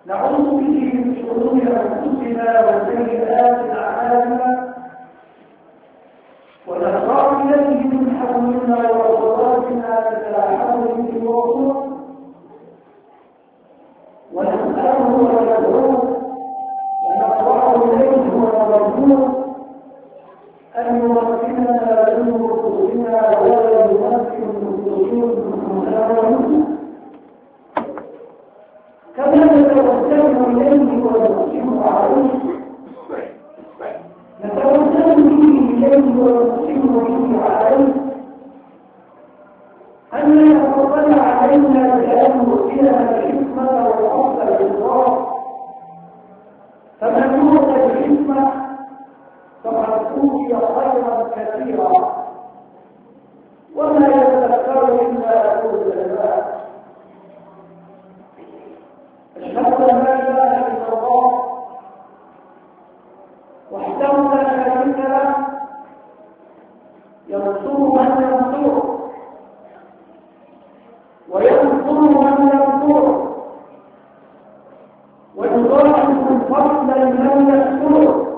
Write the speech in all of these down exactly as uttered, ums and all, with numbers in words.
نعوذ به من شرور أنفسنا وسيئات أعمالنا، ونخاف إليه من حولنا وقدراتنا لا حول ولا قوة، ونسأله وندعوه ونضرع إليه ونرجوه أن يمكننا من نفوسنا ولا يمكن نفوسنا، كما نتوسل إليه ونقسم عليه، نتوسل به إليه ونقسم به عليه أن لا يتطلع علينا بأن يؤتينا الحكمة والفضل بالله، فمن يؤتى الحكمة فقد أوتي خيرا كثيرا، وما يتذكر إلا أولو الألباب. أشهد أن لا إله إلا الله وحده لا شريك له، ينصر من ينصره وينصر من ينصره ويضاعف الفضل لمن يشكره،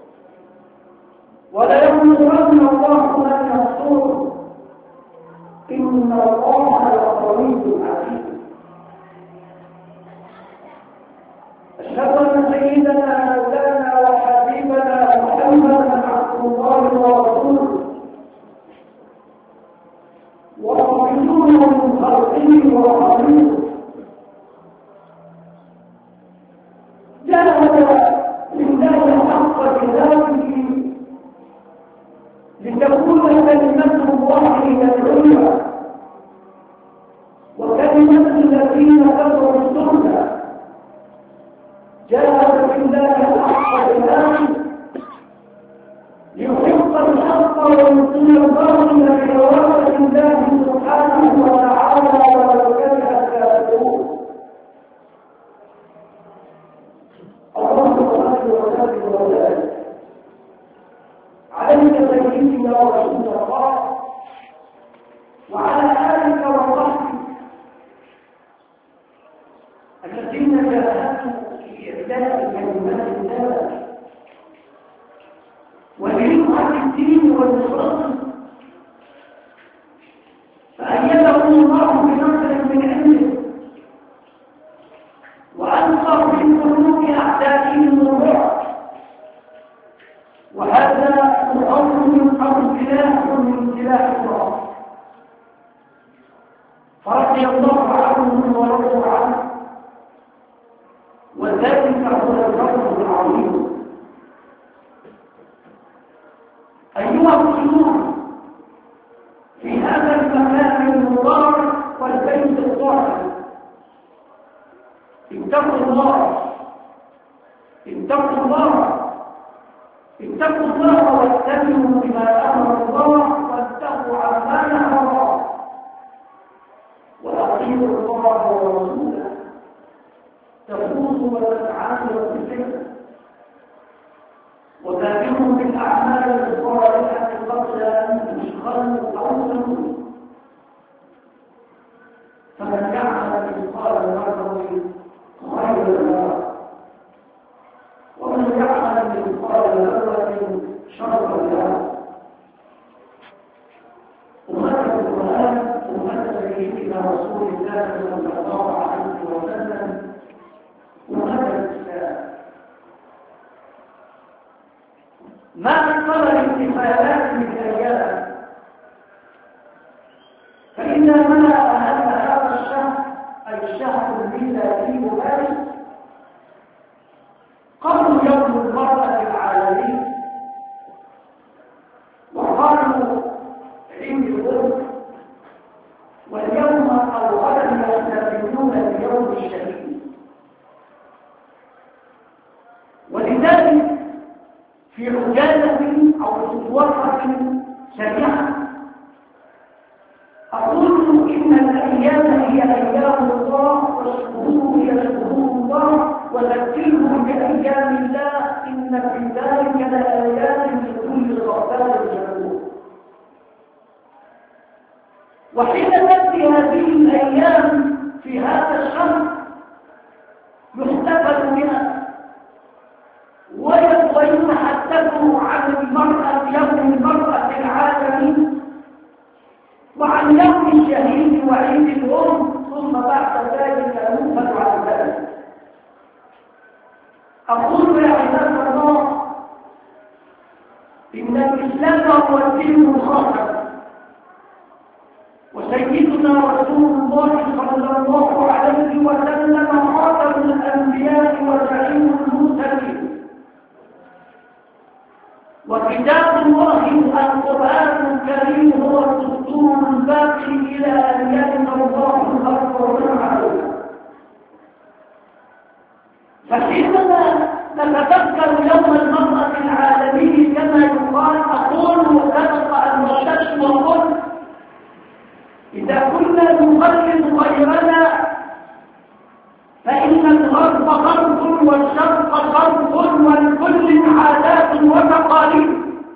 ولا ينصرن الله من ينصره، إن الله لقوي عزيز. أشهد أن سيدنا مولانا وحبيبنا محمدا عبد الله ورسوله ورسوله من خلقه وخليله، جاهد لله حق جهاده لتكون كلمة الله هي العليا وكلمة الذين كفروا السنة، جاهد في الله حق جهاده ليحق الحق ويبطل الباطل بإرادة الله سبحانه وتعالى ولو كره الكافرون. اللهم صل وسلم وبارك عليك سيدنا ورسول الله وعلى آلك وصحبك الذين جاهدوا في إعلاء كلمات الله ولرفعة الدين والنصرة، فأيدهم الله بنصر من عنده وألقى في قلوب أعدائهم الرعب، وهذا الأمر من أمر سلاح من سلاح الله، فرضي الله عنهم ورضوا عنه، وذلك هو الفضل العظيم. أيها المسلمون، في هذا المكان المبارك والبيت الطاهر اتقوا الله، اتقوا الله، اتقوا الله واتبعوا بما أمر الله واتقوا عما نهى الله، وأطيعوا الله ورسوله تفوزوا وتتعاملوا بالفكر، وتابعوا بالأعمال الصالحة قبل أن تشغلوا أو تموتوا، فمن يعمل مثقال ذرة خيرا يره، ومن يعمل مثقال ذرة شرا يره. أمة القرآن، أمة سيدنا رسول الله صلى الله عليه وسلم، أمة الإسلام، ما أكثر الاحتفالات بالأيام، فإن ما أهم هذا الشهر أي الشهر الميلادي مارس قبل يوم المرأة العالمي، وقالوا عيد الأم، واليوم أو غدا يحتفلون بيوم الشهيد. ولذلك في عجالة أو في وقفة سريعة أقول إن الأيام هي أيام الله والشهور هي شهور الله، وذكرهم بأيام الله إن في ذلك لآيات لكل صبار شكور. وحين تأتي هذه الأيام في هذا الشهر يحتفل الإسلام هو الدين الخاص. وسيدنا رسول الله صلى الله عليه وسلم خاتم الأنبياء وزعيم المرسلين، وكتاب الله القرآن الكريم هو الدستور الباقي إلى أن يأتي الله الأرض ومن عليها. فحينما نتذكر يوم المرأة العالمي كما يقال أقول وسبق أن وشدت وقلت إذا كنا نقلد غيرنا فإن الغرب غرب والشرق شرق والكل عادات وتقاليد،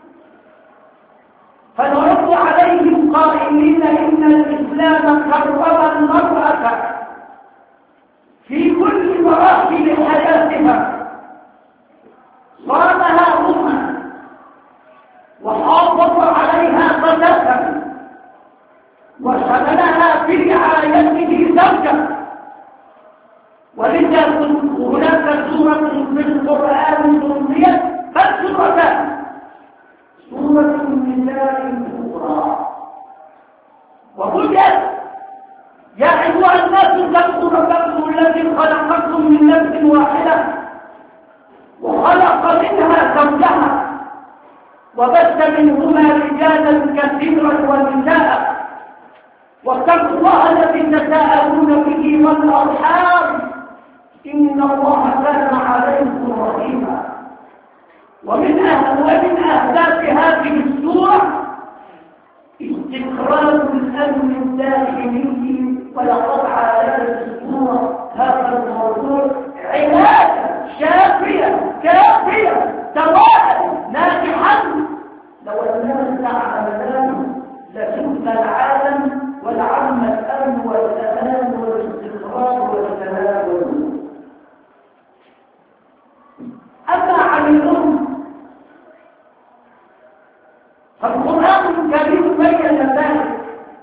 فنرد عليهم قائلين إن الإسلام كرم المرأة في كل مراحل حياتها، صانها أمها وحافظ عليها فتاة وشملها في رعايته زوجة. ولذا هناك سورة في القرآن سميت بل سورتان، سورة النساء الكبرى وبدت يا أيها الناس اتقوا ربكم الذي خلقكم من نفس واحدة وخلق منها زوجها وبث منهما رجالا كثيرا ونساء واتقوا الله الذي تساءلون به والأرحام إن الله كان عليكم رحيما. ومن ومن أهداف هذه السورة استخراج الأمن الداخلي، ولقد عالجت السورة هذا الموضوع علاجا شافيا كافيا سواء ناجحا. لو أننا استعملناه لسد العالم ولعم الأمن والأمان والاستقرار والسلام والنور. أما عن الأم فالقرآن الكريم بين ذلك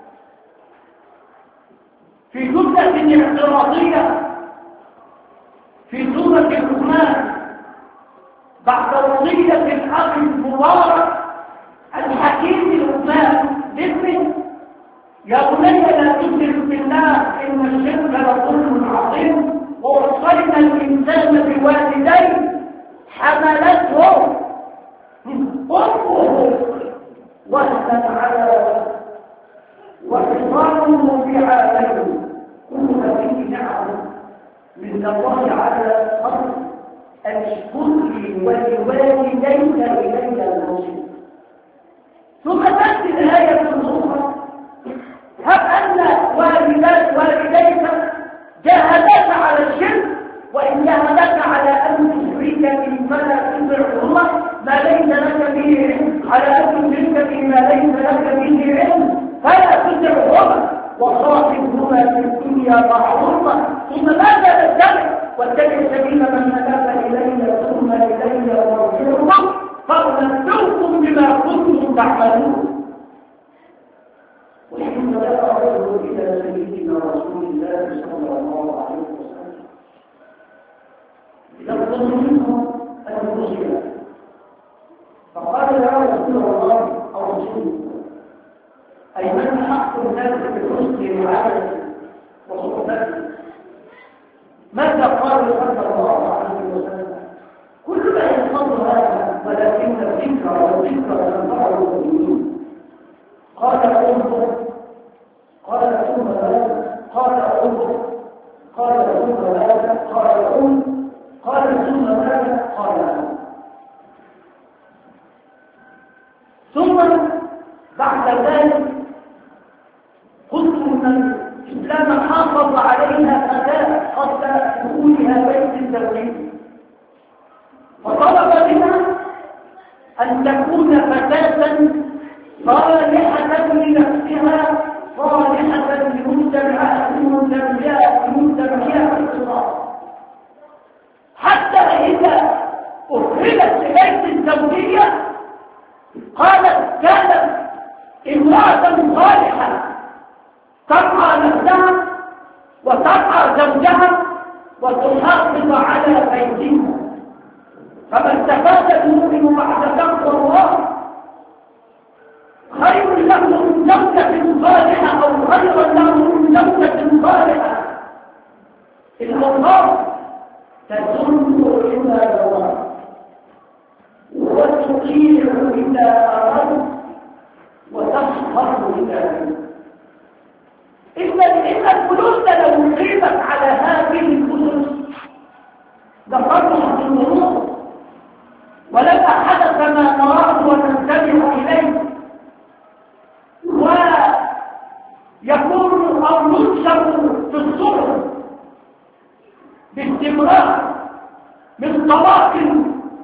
في جملة اعتراضية في سورة لقمان بعد وصية الأخ المبارك الحكيم لقمان لابنه يا بني لا تشرك بالله إن الشرك لظلم عظيم ووصينا الإنسان بوالديه حملته أمه وهنا على وفصاله في عامين كل فيه نعم من الله على الأرض أن اشكر لي ولوالديك إلي المصير. ثم تأتي الآية الأخرى هب أن والديك جاهداك على الشرك وإن جاهداك على أن تشرك به فلا تطعهما ما ليس لك به علم على أن تشرك به ما ليس لك به علم فلا تطعهما وصاحبهما في الدنيا معروفا ثم ماذا تتبع واتبع سبيل من أناب إلي ثم إلي مرجعكم فأنبئكم بما كنتم تعملون. وحين لا أرده إلى سيدنا رسول الله صلى الله عليه وسلم يطلب منهم المسلم فقال يا رسول الله أو رسول أي من حق الناس بحسن رعايته وصحبته؟ ماذا قال صلى الله عليه وسلم؟ كل ما يحفظ هذا ولكن الذكر والذكر تنفع المؤمنين. قال انظر قال ثم ماذا؟ قال انظر قال ثم ماذا؟ قال قل قال ثم ماذا؟ قال ثم بعد ذلك قلت ان الاسلام حافظ عليها فتاه قبل دخولها بيت الزوجيه فطلب منها ان تكون فتاه صالحة لنفسها صالحة لمجتمعها لمجتمعها لمجتمعها الاقتصاد حتى إذا أخرجت لبيت الزوجية قالت كانت امرأة صالحة ترعى نفسها وترعى زوجها وتحافظ على بيتها. فما استفاد المؤمن بعد تقوى الله خير له من زوجة صالحة أو خيرا له من زوجة صالحة. الأوصاف تدل إلى الله وتطيع إلى أرض وتصهر إلى أرض. إن الفلوس لو قيمت على هذه الفلوس لفرحت الظروف ولما حدث ما نراه وننتبه إليه ويكون أو ينشر في الصحف باستمرار من طواقم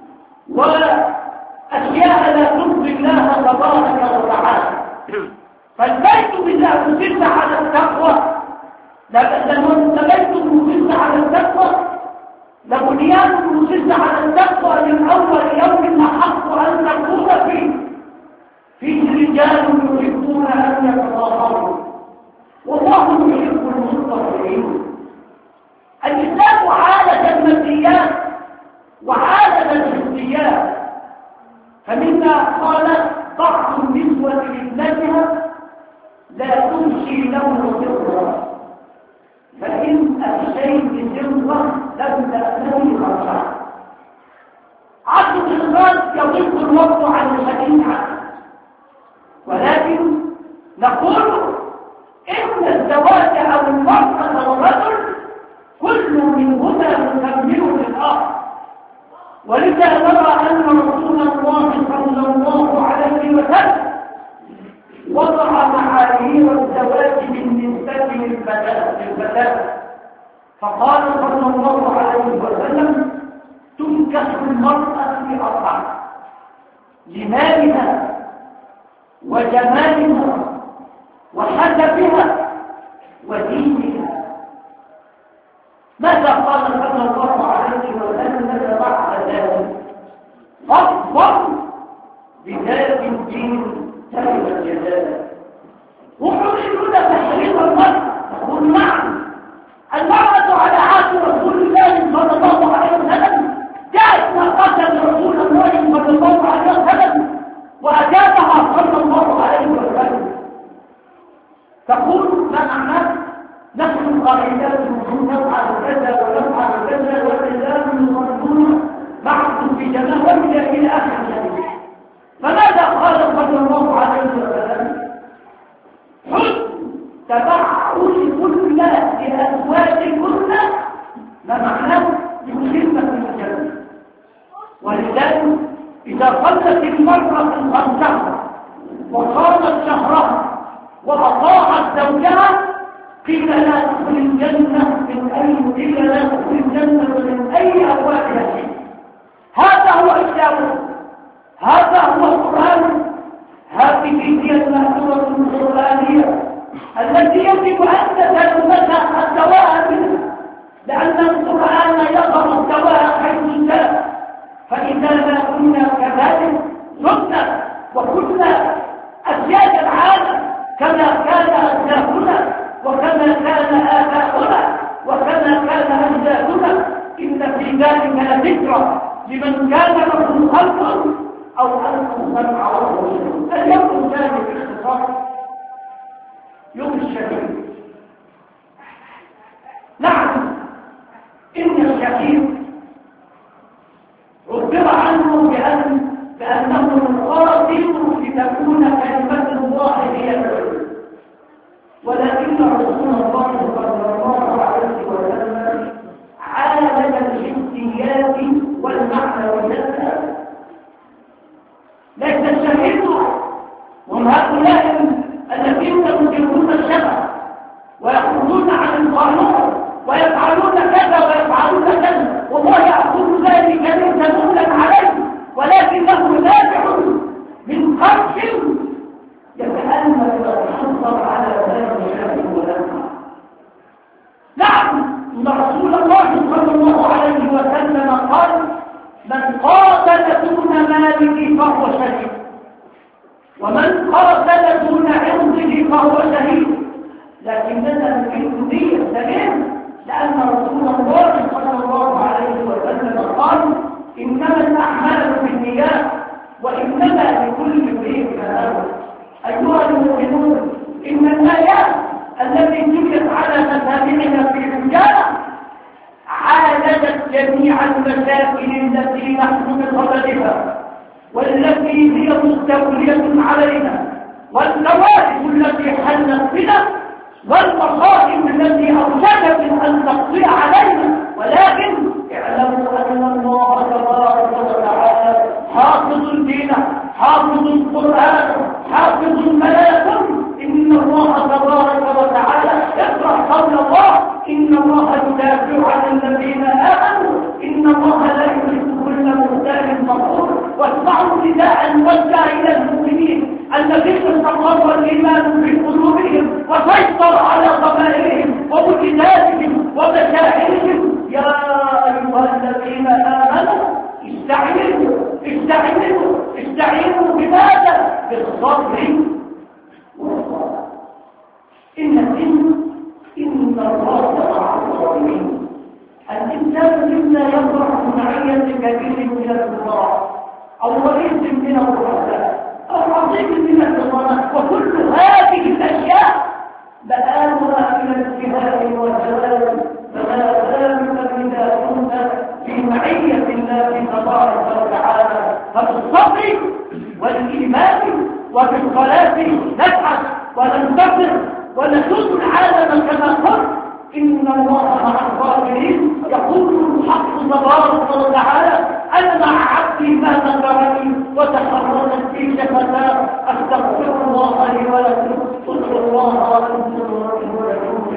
وأشياء لا ترضي الله تبارك وتعالى. فالبيت بالله مسلس على التقوى، لما البيت مسلس على التقوى لبنيان مسلس على التقوى من أول يوم أحق أن تكون فيه فيه رجال يحبون أن يتطهروا والله يحب المتطهرين. الإسلام عالج الماديات وعالج الحسيات، فمما قال بعض النسوة لابنتها لا تمشي له سرا فإن الشيء سرا لم تأتني خرجا. عشر الناس يضيق الوقت عن الشريعة، ولكن نقول إن الزواج أو المرأة والرجل كل منهما مكمل للآخر. ولذا نرى أن رسول الله صلى الله عليه وسلم وضع معايير الزواج بالنسبة للفتاة، فقال صلى الله عليه وسلم تنكح المرأة بأربعة: لمالها وجمالها وحسبها ودينها. ماذا قال صلى الله عليه وسلم بعد ذلك؟ فاظفر بذات الدين سلم الجزاء. وحرمون تحريم المرأة، تقول نعم المرأة على عهد رسول الله صلى الله عليه وسلم جاءت ناقة رسول الله صلى الله عليه وسلم وأجابها صلى الله عليه وسلم تقول ما معناه؟ نحن قائلات نفعل كذا ونفعل كذا والرجال يصلون بعض في جماعة إلى آخر ذلك. فماذا قال صلى الله عليه وسلم؟ حسن تبعث كل لأزواجكن ما معناه؟ يسلمك من الجنة. ولذلك إذا صلت المرأة خمسها وصامت شهرها وأطاعت زوجها قيل لا تدخل الجنة من أي قيل لا تدخل الجنة من أي أبوابها. هذا هو إسلامه، هذا هو القرآن. هذه هي المأثورة القرآنية التي يجب أن تتلمسها الدواء منها، لأن القرآن يظهر الدواء حيث شاء. فإذا ما كنا كذلك صرنا وكنا أسياد العالم كما كان أسلافنا وكما كان آباؤنا وكما كان أجدادنا. إن في ذلك لذكرى لمن كان له قلب أو ألقى سمع وهو شهيد. اليوم الثاني باختصار يوم الشهيد. نعم إن الشهيد عبر عنه بأن بأنه القاتل لتكون كلمة الله هي العلم، ولكن رسول الله صلى الله عليه وسلم عالج الحسيات والمعنويات. ليس الشهيد هم هؤلاء الذين ينكرون الشرع ويخرجون عن القانون ويفعلون كذا ويفعلون كذا، والله يأخذ ذلك ليس مهلا عليه ولكنه نافع من قرش يتأمل ويحصل على ذلك الشيء ولما. نعم إن رسول الله صلى الله عليه وسلم قال من قاتل دون ماله فهو شهيد، ومن قاتل دون عرضه فهو شهيد. لكننا نريد نية سليمة، لأن رسول الله صلى الله عليه وسلم قال إنما الأعمال بالنيات وإنما لكل امرئ ما نوى. جميع المشاكل التي نحن بصددها والتي هي مستولية علينا، والكوارث التي حلت بنا، والمصائب التي أوشكت أن تقضي علينا. ولكن اعلموا أن الله تبارك وتعالى حافظ الدين، حافظ القرآن، حافظ الملائكة. إن الله تبارك وتعالى اقرأ قول الله: إن الله يدافع عن الذين آمنوا، إن الله لا يحب كل مختال فخور. واسمعوا نداء موجه إلى المؤمنين الذين استقر الإيمان في قلوبهم وسيطر على ضمائرهم ووجدانهم ومشاعرهم: يا أيها الذين آمنوا استعينوا استعينوا استعينوا بماذا؟ بالصبر والصلاة. إن الدين إن الله مع الصابرين. الإنسان مما يفرح معية كبير من الكبراء أو رئيس من الرؤساء أو عظيم من الكبراء، وكل هذه الأشياء بآلها إلى الجهاد والجلال. فما ذلك إذا كنت في معية الله تبارك وتعالى. فبالصبر والإيمان وبالصلاة نسعد وننتصر ونسود العالم كما قلت. إن الله مع الصابرين. يقول الحق تبارك وتعالى: أنا مع عبدي ما ذكرني وتحررت في شفتاه. أستغفر الله لي ولكم. ادعوا الله وأنتم راجعون.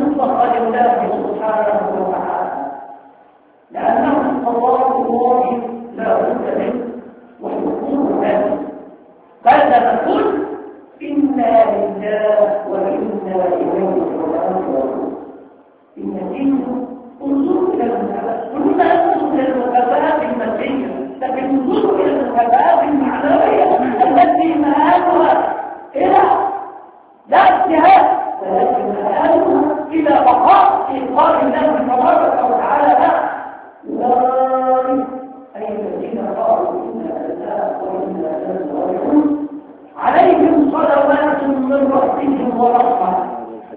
لأنه قضاء الله لا بد منه وحقوق ذلك. فإذا نقول إنا لله وإنا إليه راجعون. إن دين انظروا إلى المكافآت، كلنا ننظر إلى المكافآت المادية، لكن انظروا إلى المكافآت المعنوية التي مآلها إلى لا اجتهاد، ولكن مآلها إلى بقاء في قول الله تبارك وتعالى أولئك أي الذين قالوا إنا لله وإنا إليه راجعون عليهم صلوات من ربهم ورحمة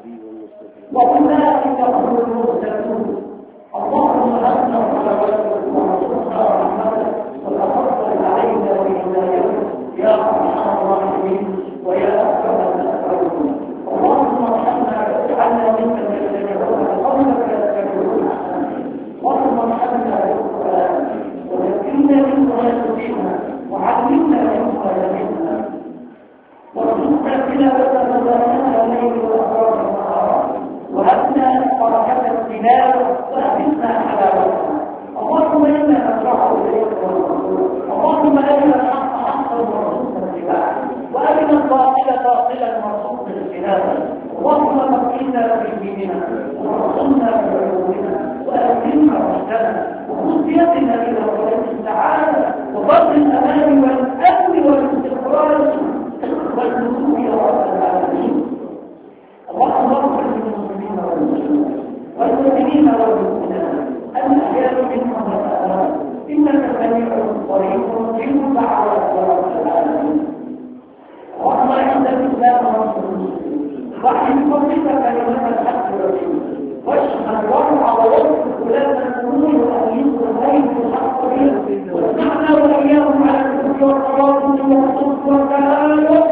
وأولئك هم المهتدون. اللهم أنت صلواتك ورحمتك ورحمتك وتفضل علينا وهدايتك يا أرحم الراحمين ويا أكرم الأكرمين. اللهم ارحمنا واجعلنا ممن يستمعون قولك ويتبعون أحسنه. اللهم ارحمنا بالقرآن وذكرنا منه ويسرنا وعلمنا منه ويعلمنا وارزقنا تلاوته ولا الليل وأطراف النهار وهبنا بركة التلاوة وأهدنا حلاوتها. اللهم إنا نشرح إليك ونرجوك. اللهم أرنا الحق حقا وارزقنا اتباعه وأرنا الباطل باطلا وارزقنا اجتنابه. اللهم فقهنا في ديننا وارزقنا بعلومنا وألهمنا رشدنا وخذ بيدنا إلى طريق السعادة وفضل الأمان والأمن والاستقرار والنصوص يا رب العالمين. اللهم اغفر للمسلمين والمسلمات والمؤمنين والمؤمنات الأحياء منهم والأموات إنك سميع قريب مجيب دعوات يا رب العالمين. اللهم اعز الإسلام والمسلمين واحمي بفضلك كلمة الحق والدين واشهد وارفع ووفق ولاة الأمور وأهلهم والخير والحق بهم واجمعنا وإياهم على الكفر والتواصل والصدق والتعاون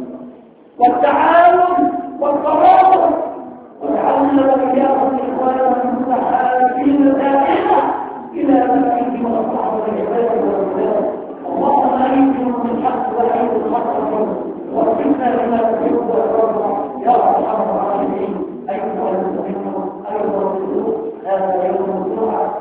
والتعاون والتواصل وجعلنا وإياهم إخوانا متحابين دائما إلى مكانهم وأصحاب العباد والبلاد. اللهم أعيذهم بالحق وأعيذ الحق وارزقنا بما تحب وترضى يا أرحم الراحمين. أيها المؤمنون أيها الرسول هذا يوم الجمعة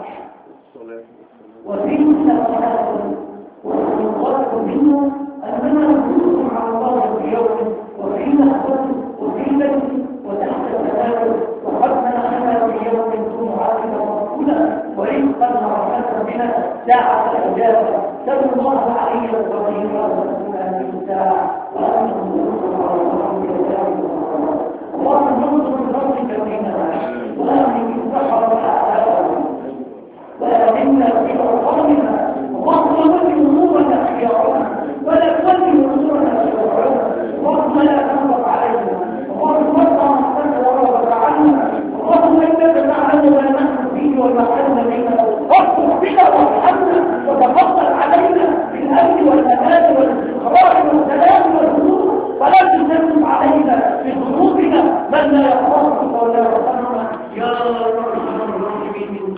وفيه صلاة والمطلق منه أننا نقول على الله في يوم وفي نهضة وفي بيت وتحت التناول وقد منحنا في يوم الجمعة ورسولا ورزقا ورحمة بنا ساعة الإجابة. سلوا الله علي القدير ورسولنا من الساعة وأنتم نصر على الله وكذلك اللهم انصر بفضلك فينا